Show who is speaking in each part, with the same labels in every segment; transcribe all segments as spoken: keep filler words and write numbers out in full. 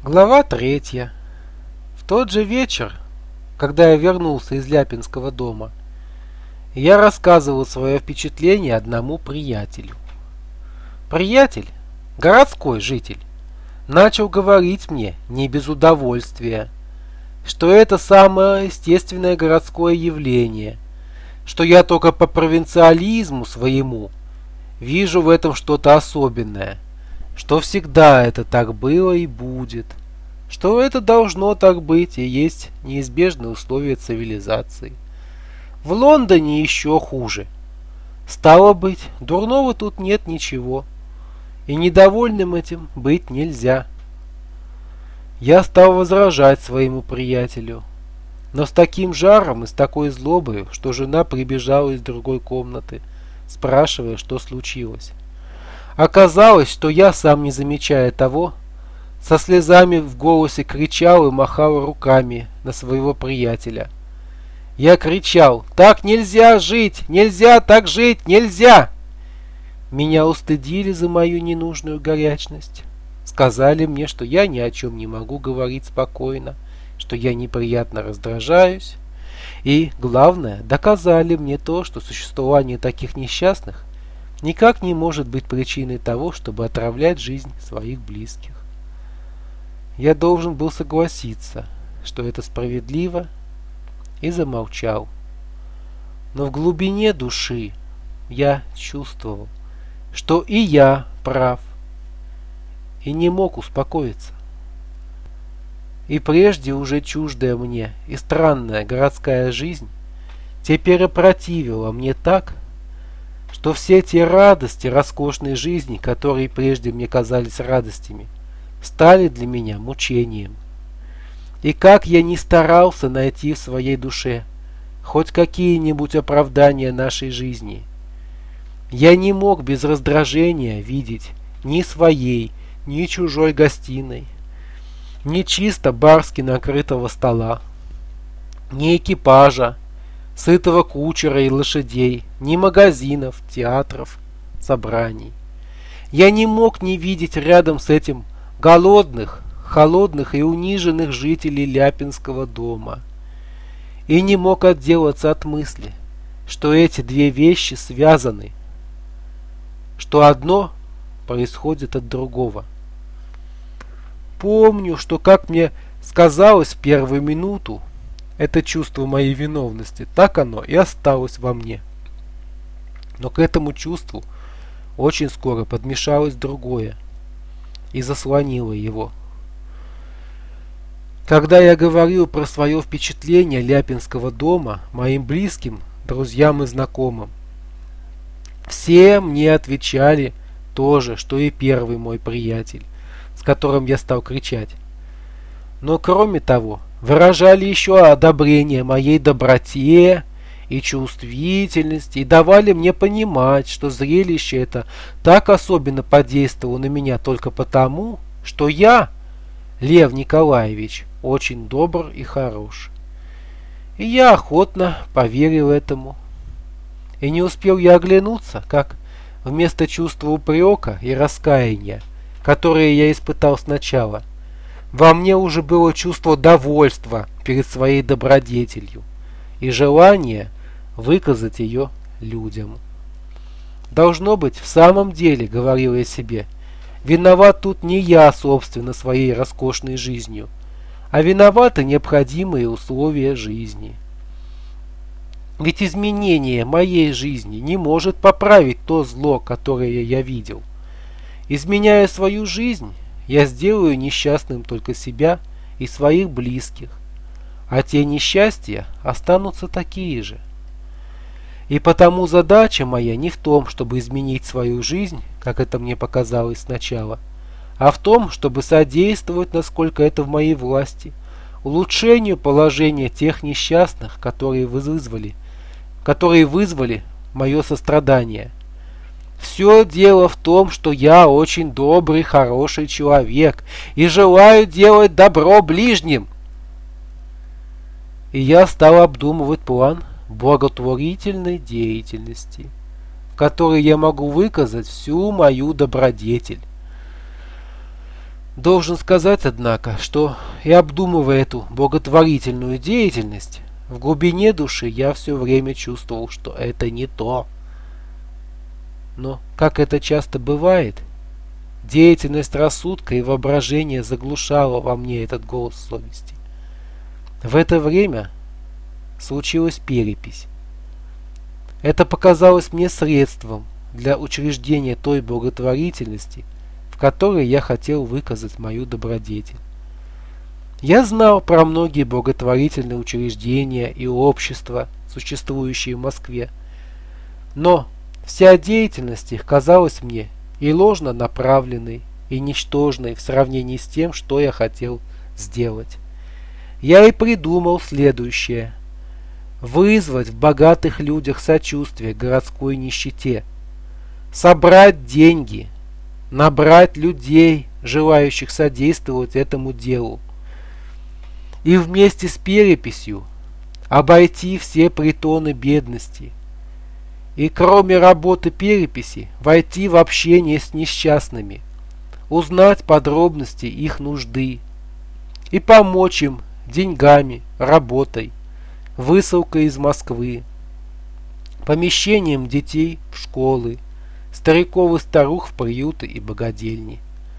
Speaker 1: Глава третья. В тот же вечер, когда я вернулся из Ляпинского дома, я рассказывал свое впечатление одному приятелю. Приятель, городской житель, начал говорить мне не без удовольствия, что это самое естественное городское явление, что я только по провинциализму своему вижу в этом что-то особенное, что всегда это так было и будет, что это должно так быть и есть неизбежные условия цивилизации. В Лондоне еще хуже. Стало быть, дурного тут нет ничего, и недовольным этим быть нельзя. Я стал возражать своему приятелю, но с таким жаром и с такой злобой, что жена прибежала из другой комнаты, спрашивая, что случилось. Оказалось, что я, сам не замечая того, со слезами в голосе кричал и махал руками на своего приятеля. Я кричал: «Так нельзя жить! Нельзя так жить! Нельзя!» Меня устыдили за мою ненужную горячность. Сказали мне, что я ни о чем не могу говорить спокойно, что я неприятно раздражаюсь. И, главное, доказали мне то, что существование таких несчастных никак не может быть причиной того, чтобы отравлять жизнь своих близких. Я должен был согласиться, что это справедливо, и замолчал. Но в глубине души я чувствовал, что и я прав, и не мог успокоиться. И прежде уже чуждая мне и странная городская жизнь теперь опротивила мне так, что все те радости роскошной жизни, которые прежде мне казались радостями, стали для меня мучением. И как я ни старался найти в своей душе хоть какие-нибудь оправдания нашей жизни, я не мог без раздражения видеть ни своей, ни чужой гостиной, ни чисто барски накрытого стола, ни экипажа, сытого кучера и лошадей, ни магазинов, театров, собраний. Я не мог не видеть рядом с этим голодных, холодных и униженных жителей Ляпинского дома. И не мог отделаться от мысли, что эти две вещи связаны, что одно происходит от другого. Помню, что, как мне сказалось в первую минуту, это чувство моей виновности, так оно и осталось во мне. Но к этому чувству очень скоро подмешалось другое и заслонило его. Когда я говорил про свое впечатление Ляпинского дома моим близким, друзьям и знакомым, все мне отвечали то же, что и первый мой приятель, с которым я стал кричать. Но кроме того, выражали еще одобрение моей доброте и чувствительности и давали мне понимать, что зрелище это так особенно подействовало на меня только потому, что я, Лев Николаевич, очень добр и хорош. И я охотно поверил этому. И не успел я оглянуться, как вместо чувства упрека и раскаяния, которое я испытал сначала, во мне уже было чувство довольства перед своей добродетелью и желание выказать ее людям. Должно быть, в самом деле, говорил я себе, виноват тут не я, собственно, своей роскошной жизнью, а виноваты необходимые условия жизни. Ведь изменение моей жизни не может поправить то зло, которое я видел. Изменяя свою жизнь, я сделаю несчастным только себя и своих близких, а те несчастья останутся такие же. И потому задача моя не в том, чтобы изменить свою жизнь, как это мне показалось сначала, а в том, чтобы содействовать, насколько это в моей власти, улучшению положения тех несчастных, которые вызвали, которые вызвали мое сострадание. Все дело в том, что я очень добрый, хороший человек и желаю делать добро ближним. И я стал обдумывать план благотворительной деятельности, в которой я могу выказать всю мою добродетель. Должен сказать, однако, что и обдумывая эту благотворительную деятельность, в глубине души я все время чувствовал, что это не то. Но, как это часто бывает, деятельность рассудка и воображения заглушала во мне этот голос совести. В это время случилась перепись. Это показалось мне средством для учреждения той благотворительности, в которой я хотел выказать мою добродетель. Я знал про многие благотворительные учреждения и общества, существующие в Москве, но вся деятельность их казалась мне и ложно направленной, и ничтожной в сравнении с тем, что я хотел сделать. Я и придумал следующее: вызвать в богатых людях сочувствие к городской нищете, собрать деньги, набрать людей, желающих содействовать этому делу, и вместе с переписью обойти все притоны бедности, и кроме работы переписи войти в общение с несчастными, узнать подробности их нужды и помочь им деньгами, работой, высылкой из Москвы, помещением детей в школы, стариков и старух в приюты и богадельни.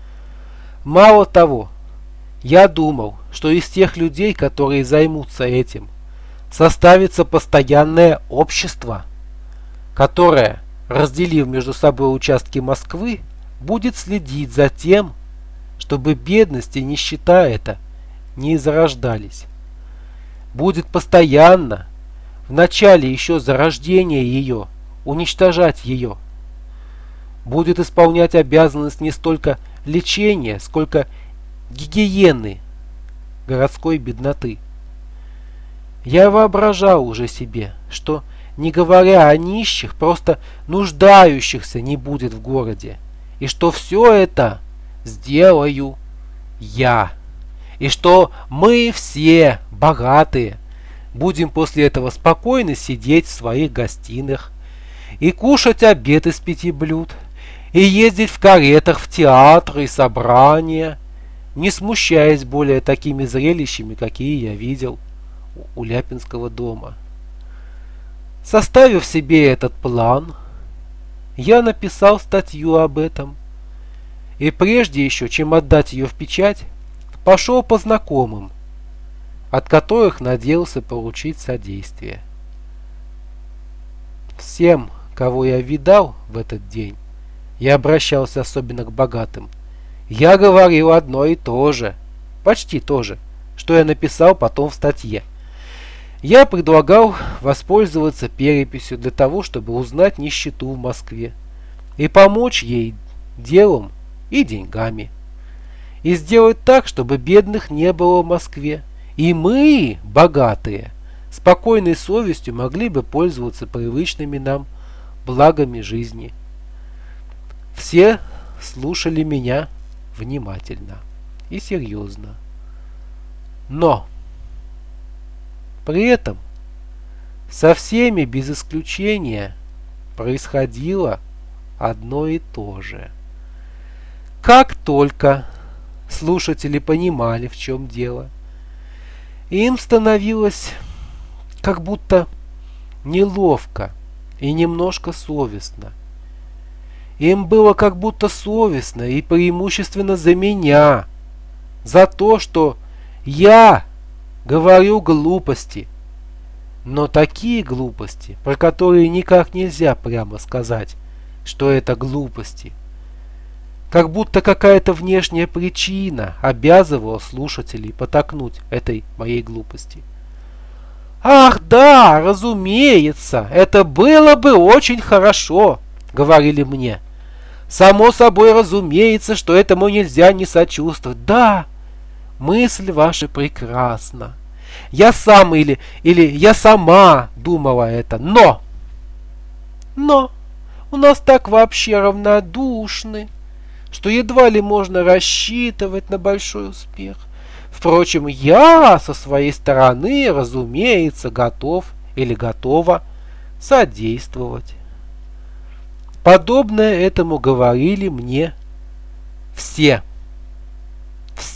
Speaker 1: Мало того, я думал, что из тех людей, которые займутся этим, составится постоянное общество, которое, разделив между собой участки Москвы, будет следить за тем, чтобы бедность и нищета эта не зарождались. Будет постоянно, в начале еще зарождения ее, уничтожать ее. Будет исполнять обязанность не столько лечения, сколько гигиены городской бедноты. Я воображал уже себе, что, не говоря о нищих, просто нуждающихся не будет в городе, и что все это сделаю я, и что мы все богатые будем после этого спокойно сидеть в своих гостиных и кушать обед из пяти блюд, и ездить в каретах в театры и собрания, не смущаясь более такими зрелищами, какие я видел у Ляпинского дома. Составив себе этот план, я написал статью об этом, и прежде еще, чем отдать ее в печать, пошел по знакомым, от которых надеялся получить содействие. Всем, кого я видал в этот день, я обращался особенно к богатым, я говорил одно и то же, почти то же, что я написал потом в статье. Я предлагал воспользоваться переписью для того, чтобы узнать нищету в Москве и помочь ей делом и деньгами. И сделать так, чтобы бедных не было в Москве. И мы, богатые, спокойной совестью могли бы пользоваться привычными нам благами жизни. Все слушали меня внимательно и серьезно. Но при этом со всеми без исключения происходило одно и то же. Как только слушатели понимали, в чем дело, им становилось как будто неловко и немножко совестно. Им было как будто совестно и преимущественно за меня, за то, что я говорю глупости, но такие глупости, про которые никак нельзя прямо сказать, что это глупости. Как будто какая-то внешняя причина обязывала слушателей потакнуть этой моей глупости. «Ах да, разумеется, это было бы очень хорошо», — говорили мне. «Само собой разумеется, что этому нельзя не сочувствовать. Да, мысль ваша прекрасна. Я сам или, или я сама думала это, но... Но у нас так вообще равнодушны, что едва ли можно рассчитывать на большой успех. Впрочем, я со своей стороны, разумеется, готов или готова содействовать». Подобное этому говорили мне все.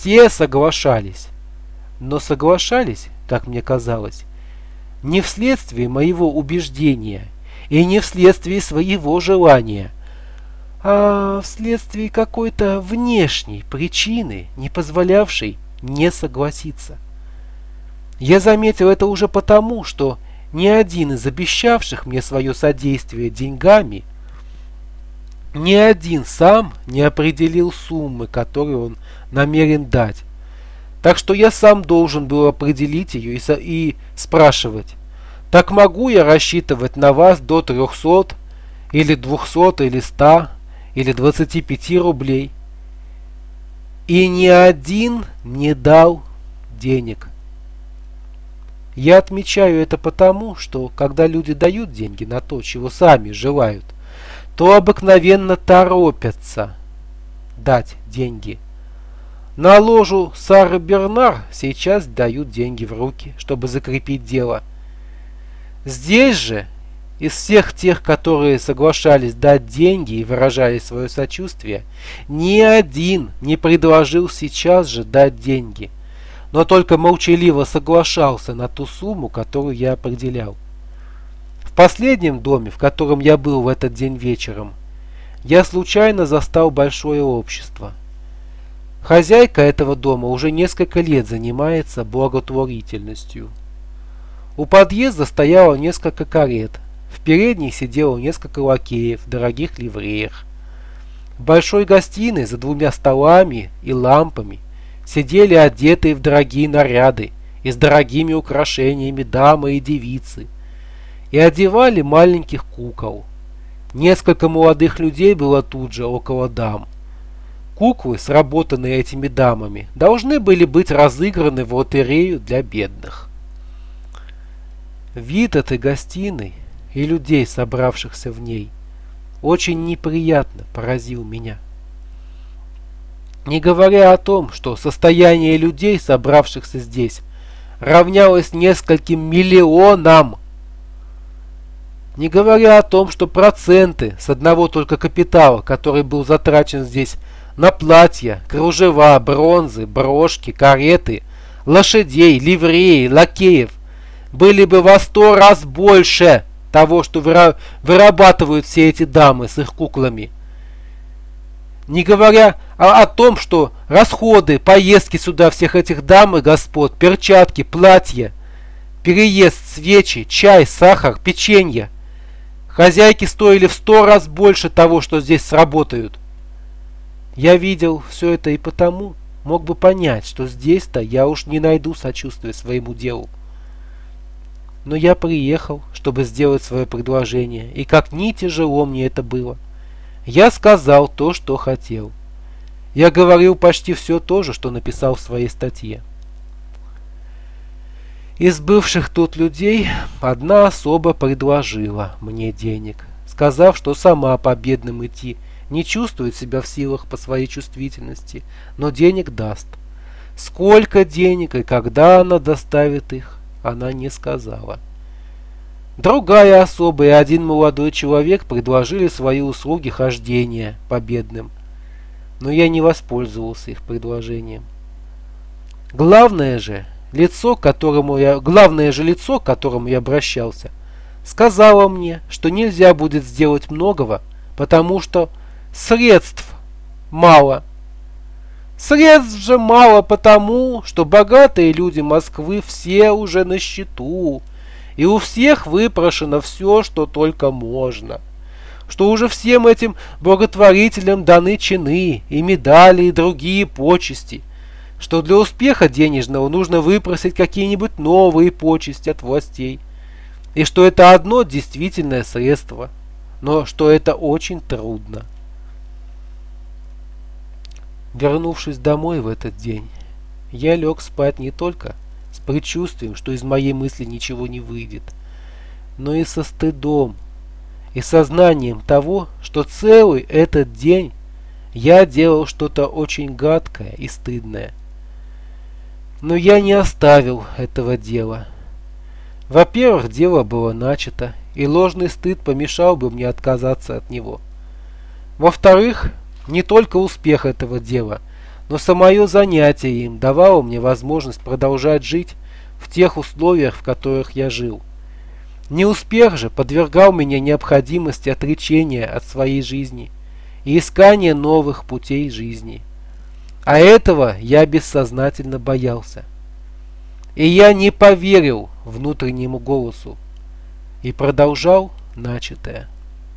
Speaker 1: все соглашались. Но соглашались, как мне казалось, не вследствие моего убеждения и не вследствие своего желания, а вследствие какой-то внешней причины, не позволявшей не согласиться. Я заметил это уже потому, что ни один из обещавших мне свое содействие деньгами, ни один сам не определил суммы, которые он намерен дать. Так что я сам должен был определить ее и, и спрашивать: так могу я рассчитывать на вас до трехсот, или двухсот, или ста, или двадцати пяти рублей? И ни один не дал денег. Я отмечаю это потому, что когда люди дают деньги на то, чего сами желают, то обыкновенно торопятся дать деньги. На ложу Сары Бернар сейчас дают деньги в руки, чтобы закрепить дело. Здесь же из всех тех, которые соглашались дать деньги и выражали свое сочувствие, ни один не предложил сейчас же дать деньги, но только молчаливо соглашался на ту сумму, которую я определял. В последнем доме, в котором я был в этот день вечером, я случайно застал большое общество. Хозяйка этого дома уже несколько лет занимается благотворительностью. У подъезда стояло несколько карет, в передней сидело несколько лакеев в дорогих ливреях. В большой гостиной за двумя столами и лампами сидели одетые в дорогие наряды и с дорогими украшениями дамы и девицы, и одевали маленьких кукол. Несколько молодых людей было тут же около дам. Куклы, сработанные этими дамами, должны были быть разыграны в лотерею для бедных. Вид этой гостиной и людей, собравшихся в ней, очень неприятно поразил меня. Не говоря о том, что состояние людей, собравшихся здесь, равнялось нескольким миллионам. Не говоря о том, что проценты с одного только капитала, который был затрачен здесь на платья, кружева, бронзы, брошки, кареты, лошадей, ливреи, лакеев, были бы во сто раз больше того, что вырабатывают все эти дамы с их куклами. Не говоря о, о том, что расходы, поездки сюда всех этих дам и господ, перчатки, платья, переезд, свечи, чай, сахар, печенье, хозяйки стоили в сто раз больше того, что здесь сработают. Я видел все это и потому мог бы понять, что здесь-то я уж не найду сочувствия своему делу. Но я приехал, чтобы сделать свое предложение, и как ни тяжело мне это было, я сказал то, что хотел. Я говорил почти все то же, что написал в своей статье. Из бывших тут людей одна особа предложила мне денег, сказав, что сама по бедным идти не чувствует себя в силах по своей чувствительности, но денег даст. Сколько денег и когда она доставит их, она не сказала. Другая особа и один молодой человек предложили свои услуги хождения по бедным, но я не воспользовался их предложением. Главное же лицо, к которому я, главное же лицо, к которому я обращался, сказала мне, что нельзя будет сделать многого, потому что средств мало. Средств же мало потому, что богатые люди Москвы все уже на счету, и у всех выпрошено все, что только можно. Что уже всем этим благотворителям даны чины и медали и другие почести. Что для успеха денежного нужно выпросить какие-нибудь новые почести от властей. И что это одно действительное средство, но что это очень трудно. Вернувшись домой в этот день, я лег спать не только с предчувствием, что из моей мысли ничего не выйдет, но и со стыдом и сознанием того, что целый этот день я делал что-то очень гадкое и стыдное. Но я не оставил этого дела. Во-первых, дело было начато, и ложный стыд помешал бы мне отказаться от него. Во-вторых, не только успех этого дела, но самое занятие им давало мне возможность продолжать жить в тех условиях, в которых я жил. Неуспех же подвергал меня необходимости отречения от своей жизни и искания новых путей жизни. А этого я бессознательно боялся. И я не поверил внутреннему голосу и продолжал начатое.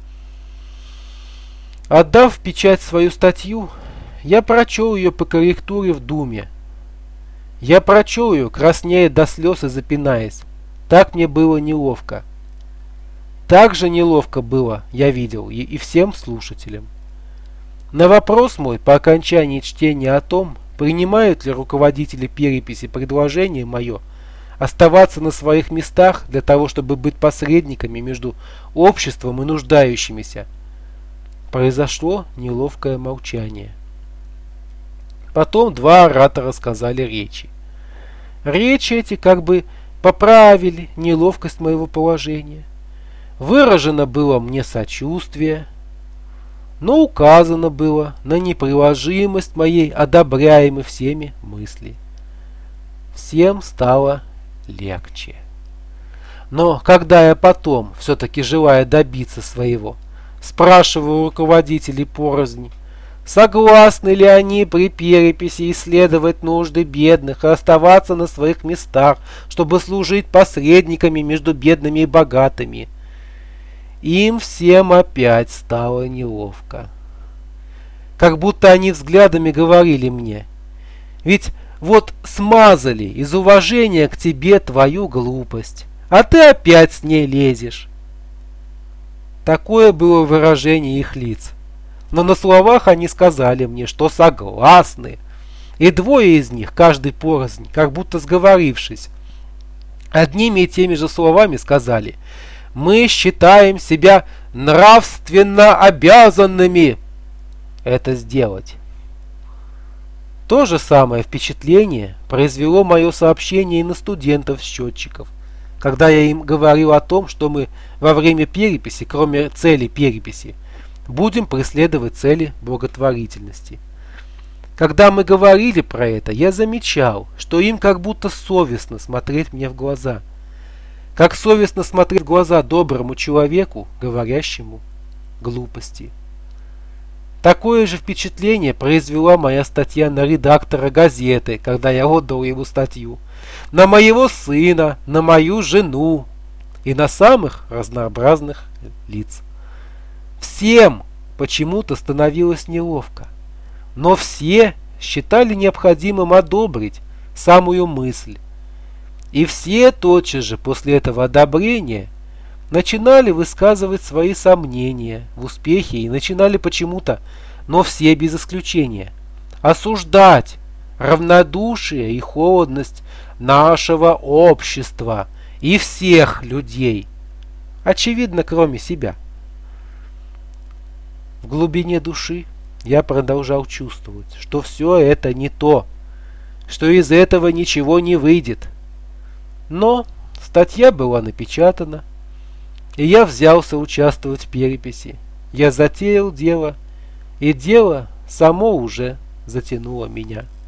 Speaker 1: Отдав в печать свою статью, я прочел ее по корректуре в Думе. Я прочел ее, краснея до слез и запинаясь. Так мне было неловко. Так же неловко было, я видел, и, и всем слушателям. На вопрос мой по окончании чтения о том, принимают ли руководители переписи предложение мое оставаться на своих местах для того, чтобы быть посредниками между обществом и нуждающимися, произошло неловкое молчание. Потом два оратора сказали речи. Речи эти как бы поправили неловкость моего положения. Выражено было мне сочувствие, но указано было на неприложимость моей одобряемой всеми мысли. Всем стало легче. Но когда я потом, все-таки желая добиться своего, спрашиваю руководителей порознь, согласны ли они при переписи исследовать нужды бедных и оставаться на своих местах, чтобы служить посредниками между бедными и богатыми, им всем опять стало неловко. Как будто они взглядами говорили мне: ведь вот смазали из уважения к тебе твою глупость, а ты опять с ней лезешь. Такое было выражение их лиц. Но на словах они сказали мне, что согласны. И двое из них, каждый порознь, как будто сговорившись, одними и теми же словами сказали: мы считаем себя нравственно обязанными это сделать. То же самое впечатление произвело мое сообщение и на студентов-счетчиков, когда я им говорил о том, что мы во время переписи, кроме цели переписи, будем преследовать цели благотворительности. Когда мы говорили про это, я замечал, что им как будто совестно смотреть мне в глаза. Как совестно смотреть в глаза доброму человеку, говорящему глупости. Такое же впечатление произвела моя статья на редактора газеты, когда я отдал ему статью, на моего сына, на мою жену и на самых разнообразных лиц. Всем почему-то становилось неловко, но все считали необходимым одобрить самую мысль. И все тотчас же после этого одобрения начинали высказывать свои сомнения в успехе и начинали почему-то, но все без исключения, осуждать равнодушие и холодность нашего общества и всех людей, очевидно, кроме себя. В глубине души я продолжал чувствовать, что все это не то, что из этого ничего не выйдет. Но статья была напечатана, и я взялся участвовать в переписи. Я затеял дело, и дело само уже затянуло меня.